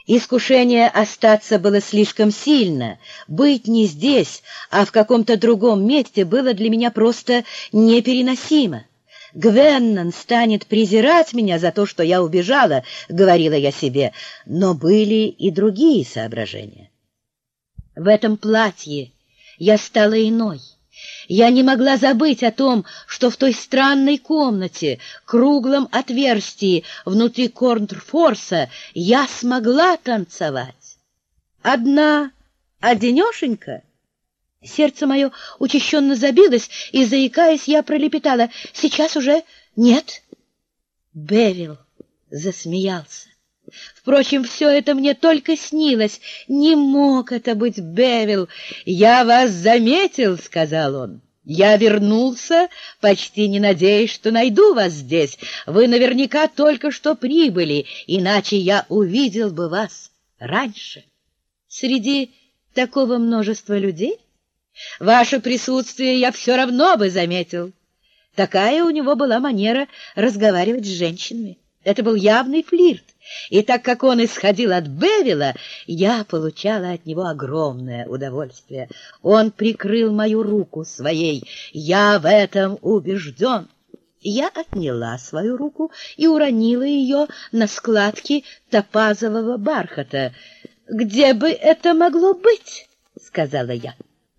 Искушение остаться было слишком сильно. Быть не здесь, а в каком-то другом месте было для меня просто непереносимо. «Гвеннон станет презирать меня за то, что я убежала», — говорила я себе, но были и другие соображения. В этом платье я стала иной. Я не могла забыть о том, что в той странной комнате, круглом отверстии внутри контрфорса, я смогла танцевать. Одна, одинешенька. Сердце мое учащенно забилось, и, заикаясь, я пролепетала: «Сейчас уже нет». Бевил засмеялся. Впрочем, все это мне только снилось. Не мог это быть Бевил. «Я вас заметил», — сказал он. «Я вернулся, почти не надеясь, что найду вас здесь. Вы наверняка только что прибыли, иначе я увидел бы вас раньше». Среди такого множества людей ваше присутствие я все равно бы заметил. Такая у него была манера разговаривать с женщинами. Это был явный флирт. И так как он исходил от Бевила, я получала от него огромное удовольствие. Он прикрыл мою руку своей. Я в этом убежден. Я отняла свою руку и уронила ее на складки топазового бархата. «Где бы это могло быть?» — сказала я.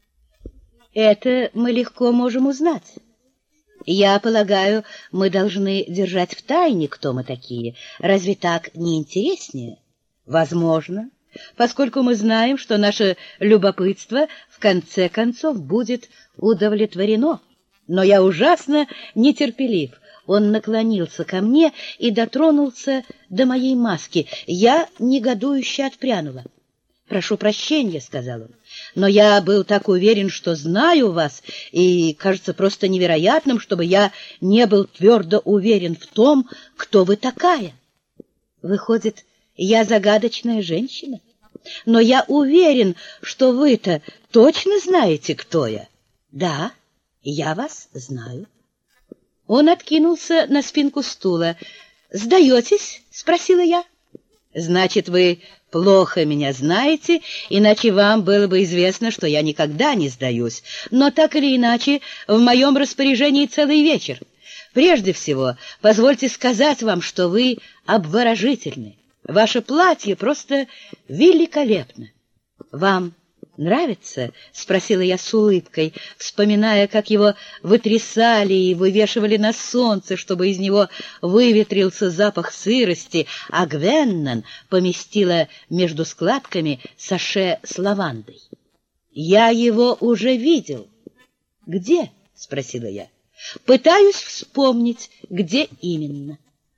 «Это мы легко можем узнать. Я полагаю, мы должны держать в тайне, кто мы такие. Разве так не интереснее? Возможно, поскольку мы знаем, что наше любопытство в конце концов будет удовлетворено. Но я ужасно нетерпелив». Он наклонился ко мне и дотронулся до моей маски. Я негодующе отпрянула. «Прошу прощения», — сказал он, — «но я был так уверен, что знаю вас, и кажется просто невероятным, чтобы я не был твердо уверен в том, кто вы такая. Выходит, я загадочная женщина? Но я уверен, что вы-то точно знаете, кто я». «Да, я вас знаю». Он откинулся на спинку стула. «Сдаетесь?» — спросила я. «Значит, вы плохо меня знаете, иначе вам было бы известно, что я никогда не сдаюсь. Но так или иначе, в моем распоряжении целый вечер. Прежде всего, позвольте сказать вам, что вы обворожительны. Ваше платье просто великолепно. Вам нравится?» — спросила я с улыбкой, вспоминая, как его вытрясали и вывешивали на солнце, чтобы из него выветрился запах сырости, а Гвеннон поместила между складками саше с лавандой. «Я его уже видел». «Где?» — спросила я. «Пытаюсь вспомнить, где именно».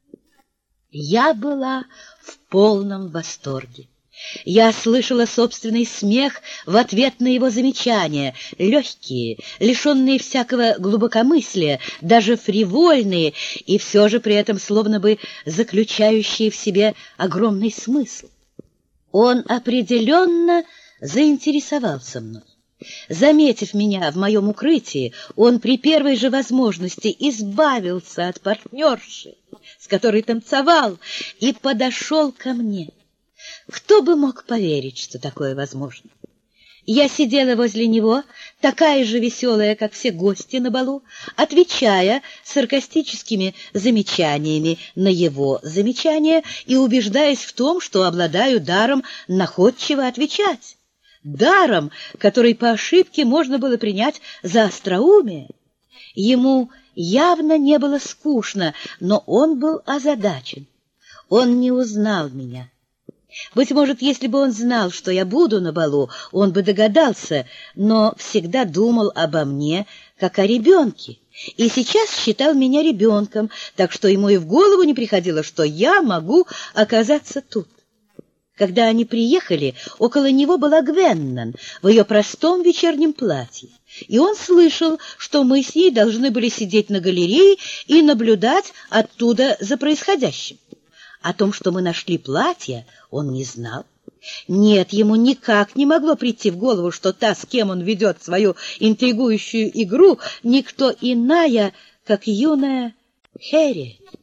Я была в полном восторге. Я слышала собственный смех в ответ на его замечания, легкие, лишенные всякого глубокомыслия, даже фривольные, и все же при этом словно бы заключающие в себе огромный смысл. Он определенно заинтересовался мной. Заметив меня в моем укрытии, он при первой же возможности избавился от партнерши, с которой танцевал, и подошел ко мне. Кто бы мог поверить, что такое возможно? Я сидела возле него, такая же веселая, как все гости на балу, отвечая саркастическими замечаниями на его замечания и убеждаясь в том, что обладаю даром находчиво отвечать. Даром, который по ошибке можно было принять за остроумие. Ему явно не было скучно, но он был озадачен. Он не узнал меня. Быть может, если бы он знал, что я буду на балу, он бы догадался, но всегда думал обо мне, как о ребенке, и сейчас считал меня ребенком, так что ему и в голову не приходило, что я могу оказаться тут. Когда они приехали, около него была Гвеннон в ее простом вечернем платье, и он слышал, что мы с ней должны были сидеть на галерее и наблюдать оттуда за происходящим. О том, что мы нашли платье, он не знал. Нет, ему никак не могло прийти в голову, что та, с кем он ведет свою интригующую игру, никто иная, как юная Хэрриет.